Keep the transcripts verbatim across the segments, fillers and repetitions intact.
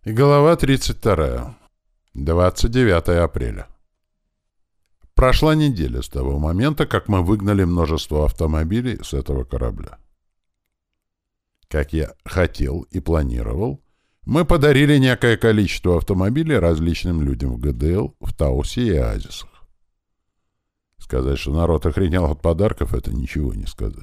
Глава тридцать вторая. двадцать девятое апреля. Прошла неделя с того момента, как мы выгнали множество автомобилей с этого корабля. Как я хотел и планировал, мы подарили некое количество автомобилей различным людям в ГДЛ, в Таусе и Оазисах. Сказать, что народ охренел от подарков, это ничего не сказать.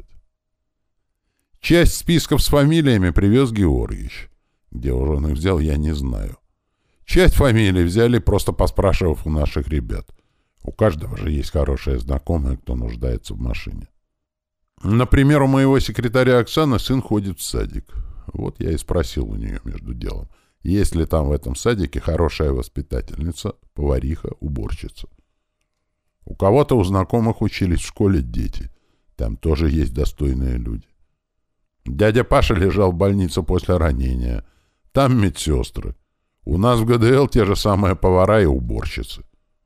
Часть списков с фамилиями привез Георгиевич. Где уже он их взял, я не знаю. Часть фамилий взяли, просто поспрашивав у наших ребят. У каждого же есть хорошие знакомые, кто нуждается в машине. Например, у моего секретаря Оксаны сын ходит в садик. Вот я и спросил у нее между делом, есть ли там в этом садике хорошая воспитательница, повариха, уборщица. У кого-то у знакомых учились в школе дети. Там тоже есть достойные люди. Дядя Паша лежал в больнице после ранения. Там медсестры. У нас в ГДЛ те же самые повара и уборщицы.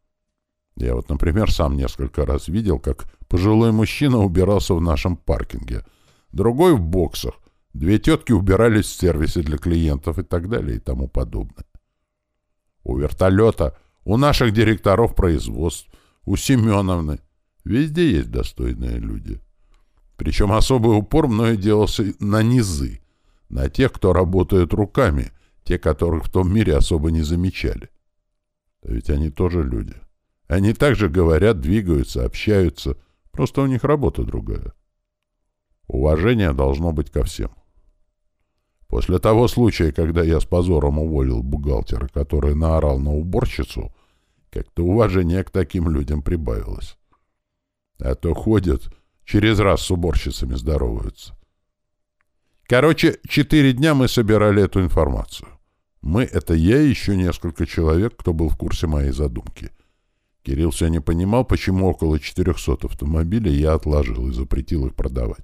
Я вот, например, сам несколько раз видел, как пожилой мужчина убирался в нашем паркинге, другой в боксах, две тетки убирались в сервисе для клиентов и так далее и тому подобное. У вертолета, у наших директоров производств, у Семеновны. Везде есть достойные люди. Причем особый упор мною делался на низы, на тех, кто работает руками, те, которых в том мире особо не замечали. Да ведь они тоже люди. Они также говорят, двигаются, общаются, просто у них работа другая. Уважение должно быть ко всем. После того случая, когда я с позором уволил бухгалтера, который наорал на уборщицу, как-то уважение к таким людям прибавилось. А то ходят, через раз с уборщицами здороваются. Короче, четыре дня мы собирали эту информацию. Мы — это я и еще несколько человек, кто был в курсе моей задумки. Кирилл все не понимал, почему около четырехсот автомобилей я отложил и запретил их продавать.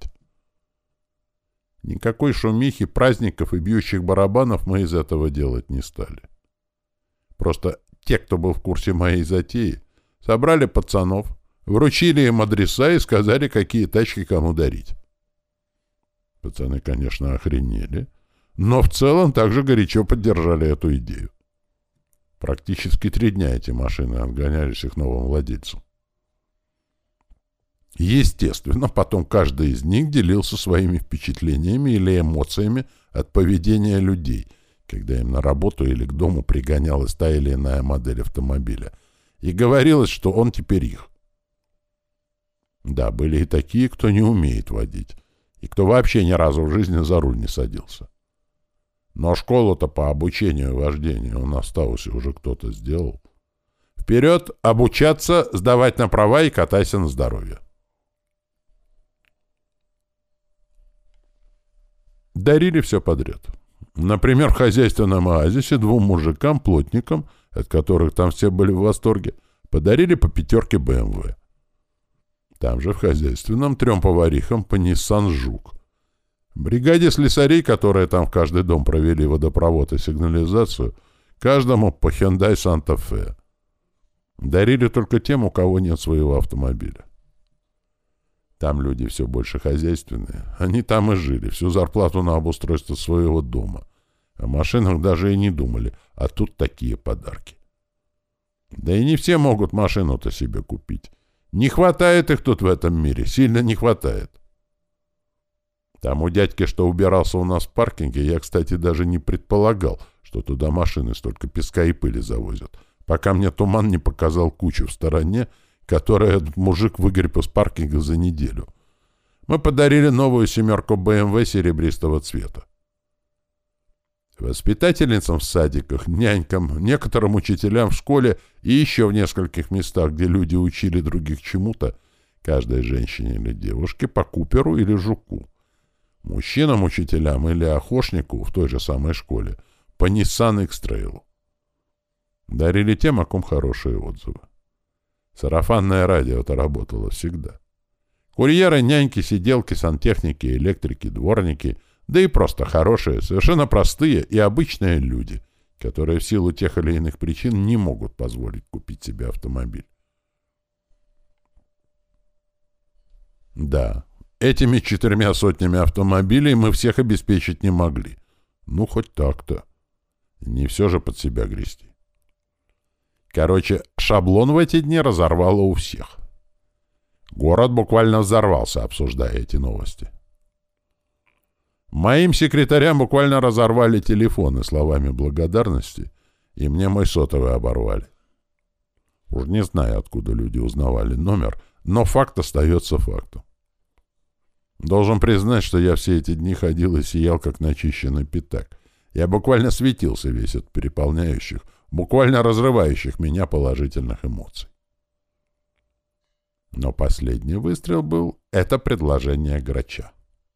Никакой шумихи, праздников и бьющих барабанов мы из этого делать не стали. Просто те, кто был в курсе моей затеи, собрали пацанов, вручили им адреса и сказали, какие тачки кому дарить. Пацаны, конечно, охренели, но в целом также горячо поддержали эту идею. Практически три дня эти машины отгонялись их новым владельцам. Естественно, потом каждый из них делился своими впечатлениями или эмоциями от поведения людей, когда им на работу или к дому пригонялась та или иная модель автомобиля, и говорилось, что он теперь их. Да, были и такие, кто не умеет водить, и кто вообще ни разу в жизни за руль не садился. Но школу-то по обучению вождению у нас в Таусе уже кто-то сделал. Вперед, обучаться, сдавать на права и катайся на здоровье. Дарили все подряд. Например, в хозяйственном оазисе двум мужикам-плотникам, от которых там все были в восторге, подарили по пятерке бэ эм вэ. Там же в хозяйственном трем поварихам по Nissan Жук. Бригаде слесарей, которые там в каждый дом провели водопровод и сигнализацию, каждому по Hyundai Santa Fe. Дарили только тем, у кого нет своего автомобиля. Там люди все больше хозяйственные. Они там и жили, всю зарплату на обустройство своего дома. О машинах даже и не думали, а тут такие подарки. Да и не все могут машину-то себе купить. Не хватает их тут в этом мире, сильно не хватает. Тому дядьке, что убирался у нас в паркинге, я, кстати, даже не предполагал, что туда машины столько песка и пыли завозят, пока мне туман не показал кучу в стороне, которую этот мужик выгреб из паркинга за неделю. Мы подарили новую семерку бэ эм вэ серебристого цвета. Воспитательницам в садиках, нянькам, некоторым учителям в школе и еще в нескольких местах, где люди учили других чему-то, каждой женщине или девушке по Куперу или Жуку. Мужчинам, учителям или охошнику в той же самой школе по Nissan X-Trail. Дарили тем, о ком хорошие отзывы. Сарафанное радио-то работало всегда. Курьеры, няньки, сиделки, сантехники, электрики, дворники, да и просто хорошие, совершенно простые и обычные люди, которые в силу тех или иных причин не могут позволить купить себе автомобиль. Да, этими четырьмя сотнями автомобилей мы всех обеспечить не могли. Ну, хоть так-то. Не все же под себя грести. Короче, шаблон в эти дни разорвало у всех. Город буквально взорвался, обсуждая эти новости. Моим секретарям буквально разорвали телефоны словами благодарности, и мне мой сотовый оборвали. Уж не знаю, откуда люди узнавали номер, но факт остается фактом. Должен признать, что я все эти дни ходил и сиял, как начищенный пятак. Я буквально светился весь от переполняющих, буквально разрывающих меня положительных эмоций. Но последний выстрел был — это предложение Грача.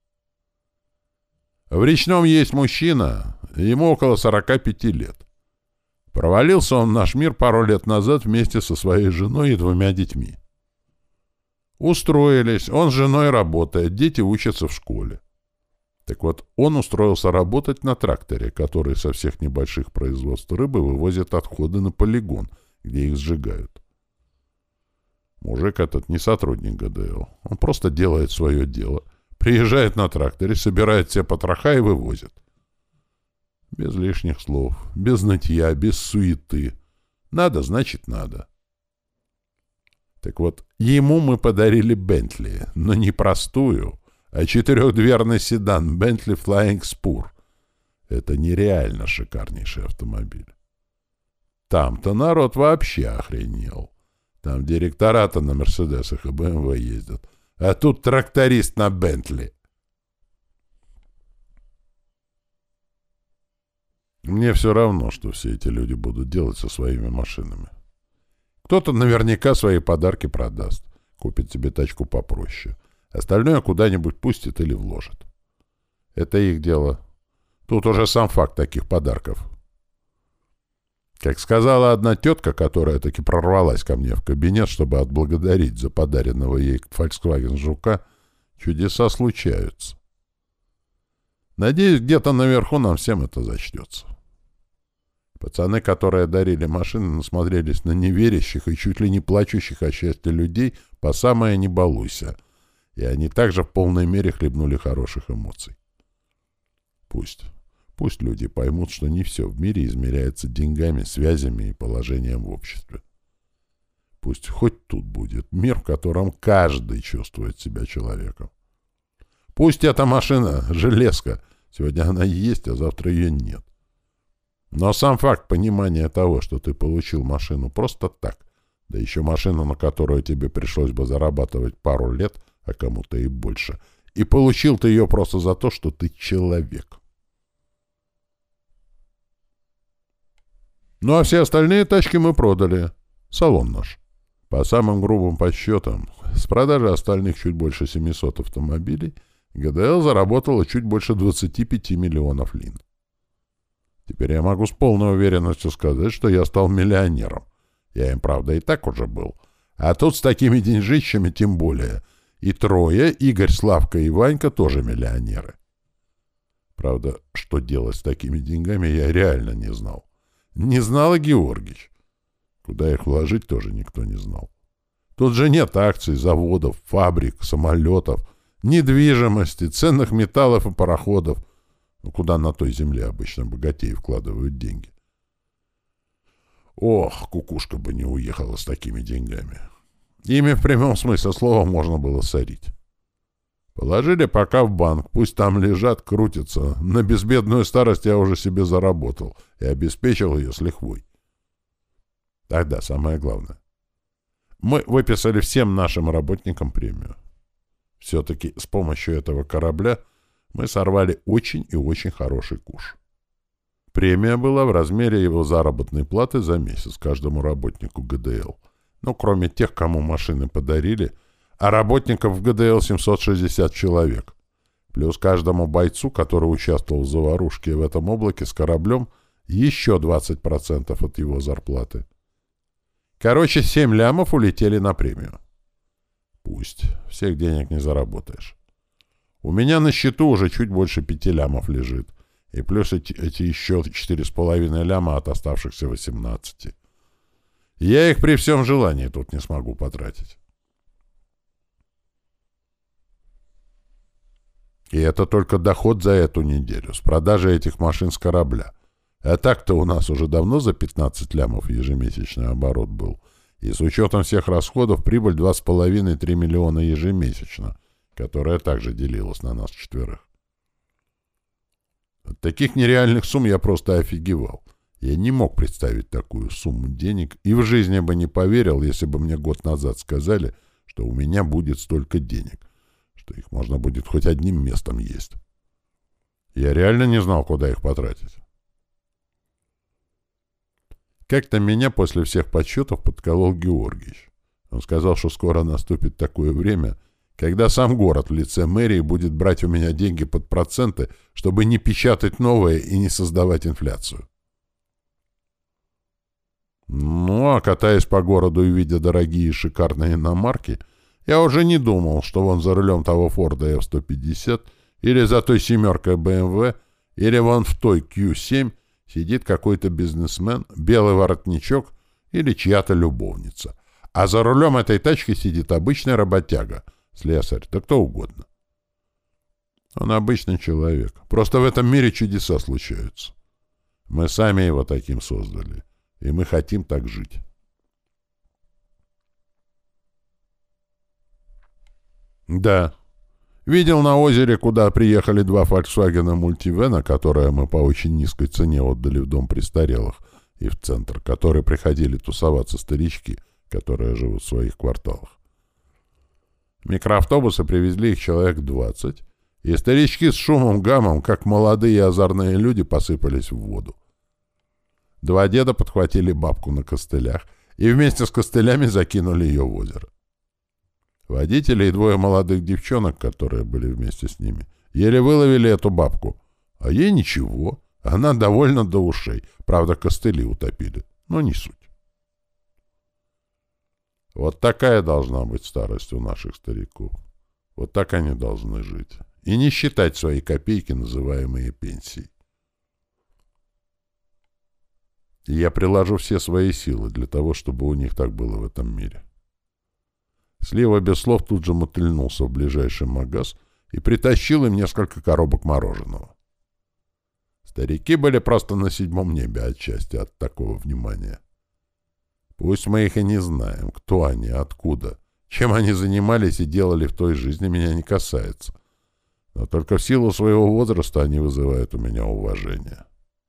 В Речном есть мужчина, ему около сорока пяти лет. Провалился он в наш мир пару лет назад вместе со своей женой и двумя детьми. Устроились, он с женой работает, дети учатся в школе. Так вот, он устроился работать на тракторе, который со всех небольших производств рыбы вывозит отходы на полигон, где их сжигают. Мужик этот не сотрудник ГДЛ, он просто делает свое дело, приезжает на тракторе, собирает все потроха и вывозит. Без лишних слов, без нытья, без суеты. Надо, значит, надо. Так вот, ему мы подарили Бентли, но не простую, а четырехдверный седан Bentley Flying Spur. Это нереально шикарнейший автомобиль. Там-то народ вообще охренел. Там директора-то на Мерседесах и бэ эм вэ ездят. А тут тракторист на Бентли. Мне все равно, что все эти люди будут делать со своими машинами. Кто-то наверняка свои подарки продаст, купит себе тачку попроще. Остальное куда-нибудь пустит или вложит. Это их дело. Тут уже сам факт таких подарков. Как сказала одна тетка, которая таки прорвалась ко мне в кабинет, чтобы отблагодарить за подаренного ей Volkswagen Жука, чудеса случаются. Надеюсь, где-то наверху нам всем это зачтется. Пацаны, которые дарили машины, насмотрелись на неверящих и чуть ли не плачущих о счастье людей по самое не балуйся, и они также в полной мере хлебнули хороших эмоций. Пусть. Пусть люди поймут, что не все в мире измеряется деньгами, связями и положением в обществе. Пусть хоть тут будет мир, в котором каждый чувствует себя человеком. Пусть эта машина, железка, сегодня она есть, а завтра ее нет. Но сам факт понимания того, что ты получил машину просто так, да еще машину, на которую тебе пришлось бы зарабатывать пару лет, а кому-то и больше, и получил ты ее просто за то, что ты человек. Ну а все остальные тачки мы продали. Салон наш. По самым грубым подсчетам, с продажи остальных чуть больше семисот автомобилей ГДЛ заработала чуть больше двадцати пяти миллионов лин. Теперь я могу с полной уверенностью сказать, что я стал миллионером. Я им, правда, и так уже был. А тут с такими деньжищами тем более. И трое, Игорь, Славка и Ванька, тоже миллионеры. Правда, что делать с такими деньгами, я реально не знал. Не знал и Георгич. Куда их вложить, тоже никто не знал. Тут же нет акций, заводов, фабрик, самолетов, недвижимости, ценных металлов и пароходов. Ну, куда на той земле обычно богатеи вкладывают деньги. Ох, кукушка бы не уехала с такими деньгами. Ими в прямом смысле слова можно было сорить. Положили пока в банк, пусть там лежат, крутятся. На безбедную старость я уже себе заработал и обеспечил ее с лихвой. Тогда самое главное. Мы выписали всем нашим работникам премию. Все-таки с помощью этого корабля мы сорвали очень и очень хороший куш. Премия была в размере его заработной платы за месяц каждому работнику ГДЛ. Ну, кроме тех, кому машины подарили, а работников в ГДЛ семьсот шестьдесят человек. Плюс каждому бойцу, который участвовал в заварушке в этом облаке с кораблем, еще двадцать процентов от его зарплаты. Короче, семь лямов улетели на премию. Пусть. Всех денег не заработаешь. У меня на счету уже чуть больше пяти лямов лежит. И плюс эти, эти еще четыре с половиной ляма от оставшихся восемнадцати. Я их при всем желании тут не смогу потратить. И это только доход за эту неделю с продажи этих машин с корабля. А так-то у нас уже давно за пятнадцать лямов ежемесячный оборот был. И с учетом всех расходов прибыль два с половиной — три миллиона ежемесячно, которая также делилась на нас четверых. От таких нереальных сумм я просто офигевал. Я не мог представить такую сумму денег и в жизни бы не поверил, если бы мне год назад сказали, что у меня будет столько денег, что их можно будет хоть одним местом есть. Я реально не знал, куда их потратить. Как-то меня после всех подсчетов подколол Георгиевич. Он сказал, что скоро наступит такое время, когда сам город в лице мэрии будет брать у меня деньги под проценты, чтобы не печатать новое и не создавать инфляцию. Ну, а катаясь по городу и видя дорогие и шикарные иномарки, я уже не думал, что вон за рулем того Форда эф сто пятьдесят или за той семеркой бэ эм вэ или вон в той кью семь сидит какой-то бизнесмен, белый воротничок или чья-то любовница. А за рулем этой тачки сидит обычный работяга, слесарь, да кто угодно. Он обычный человек. Просто в этом мире чудеса случаются. Мы сами его таким создали. И мы хотим так жить. Да. Видел на озере, куда приехали два Volkswagen Multivan, которые мы по очень низкой цене отдали в дом престарелых и в центр, которые приходили тусоваться старички, которые живут в своих кварталах. Микроавтобусы привезли их человек двадцать, и старички с шумом-гамом, как молодые и озорные люди, посыпались в воду. Два деда подхватили бабку на костылях и вместе с костылями закинули ее в озеро. Водители и двое молодых девчонок, которые были вместе с ними, еле выловили эту бабку. А ей ничего, она довольна до ушей. Правда, костыли утопили, но не суть. Вот такая должна быть старость у наших стариков. Вот так они должны жить. И не считать свои копейки, называемые пенсией. И я приложу все свои силы для того, чтобы у них так было в этом мире. Слива без слов тут же мотыльнулся в ближайший магаз и притащил им несколько коробок мороженого. Старики были просто на седьмом небе отчасти от такого внимания. Пусть мы их и не знаем, кто они, откуда, чем они занимались и делали в той жизни, меня не касается. Но только в силу своего возраста они вызывают у меня уважение.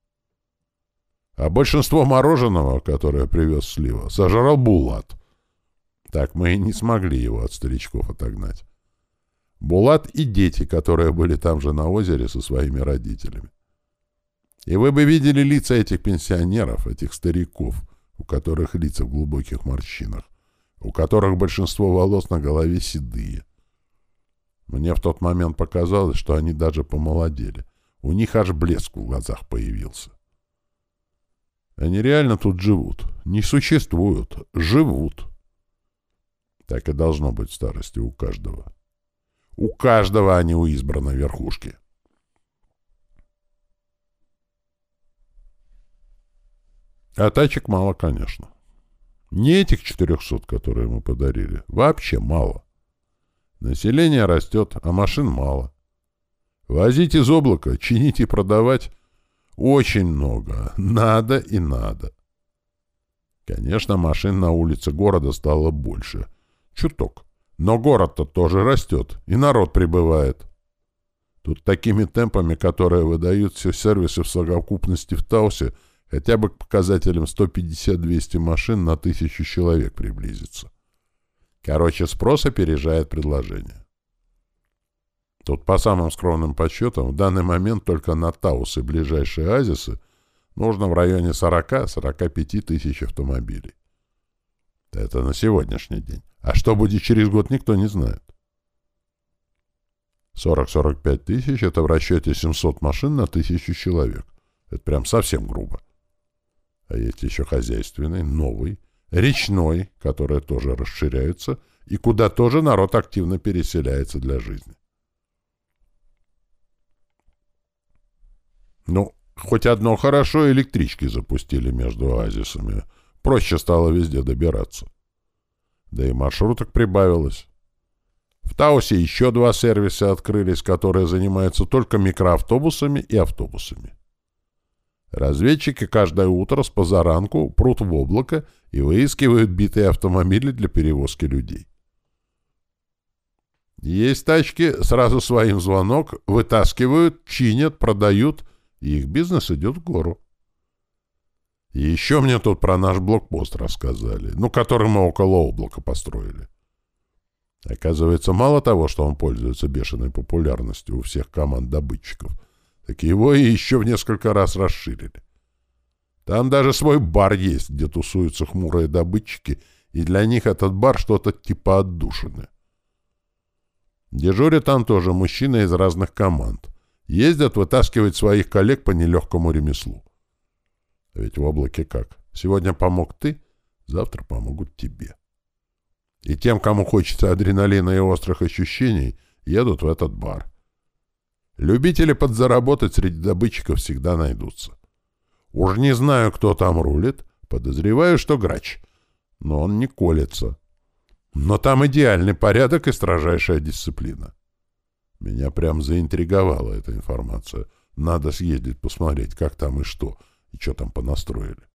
А большинство мороженого, которое привез Слива, сожрал Булат. Так мы и не смогли его от старичков отогнать. Булат и дети, которые были там же на озере со своими родителями. И вы бы видели лица этих пенсионеров, этих стариков, у которых лица в глубоких морщинах, у которых большинство волос на голове седые. Мне в тот момент показалось, что они даже помолодели. У них аж блеск в глазах появился. Они реально тут живут. Не существуют. Живут. Так и должно быть в старости у каждого. У каждого, а не у избранной верхушки. А тачек мало, конечно. Не этих четырехсот, которые мы подарили. Вообще мало. Население растет, а машин мало. Возить из облака, чинить и продавать очень много. Надо и надо. Конечно, машин на улице города стало больше. Чуток. Но город-то тоже растет, и народ прибывает. Тут такими темпами, которые выдают все сервисы в совокупности в Таусе, хотя бы к показателям сто пятьдесят — двести машин на тысячу человек приблизится. Короче, спрос опережает предложение. Тут по самым скромным подсчетам в данный момент только на Таус и ближайшие оазисы нужно в районе сорок — сорок пять тысяч автомобилей. Это на сегодняшний день. А что будет через год, никто не знает. сорок — сорок пять тысяч — это в расчете семьсот машин на тысячу человек. Это прям совсем грубо. А есть еще хозяйственный, новый, речной, которые тоже расширяются, и куда тоже народ активно переселяется для жизни. Ну, хоть одно хорошо, электрички запустили между оазисами. Проще стало везде добираться. Да и маршруток прибавилось. В Таусе еще два сервиса открылись, которые занимаются только микроавтобусами и автобусами. Разведчики каждое утро с позаранку прут в облако и выискивают битые автомобили для перевозки людей. Есть тачки, сразу своим звонок, вытаскивают, чинят, продают, и их бизнес идет в гору. И еще мне тут про наш блокпост рассказали, ну, который мы около облака построили. Оказывается, мало того, что он пользуется бешеной популярностью у всех команд добытчиков, так его и еще в несколько раз расширили. Там даже свой бар есть, где тусуются хмурые добытчики, и для них этот бар что-то типа отдушины. Дежурят там тоже мужчины из разных команд. Ездят вытаскивать своих коллег по нелегкому ремеслу. Ведь в облаке как? Сегодня помог ты, завтра помогут тебе. И тем, кому хочется адреналина и острых ощущений, едут в этот бар. Любители подзаработать среди добытчиков всегда найдутся. Уж не знаю, кто там рулит, подозреваю, что грач, но он не колется. Но там идеальный порядок и строжайшая дисциплина. Меня прям заинтриговала эта информация. Надо съездить посмотреть, как там и что, и что там понастроили.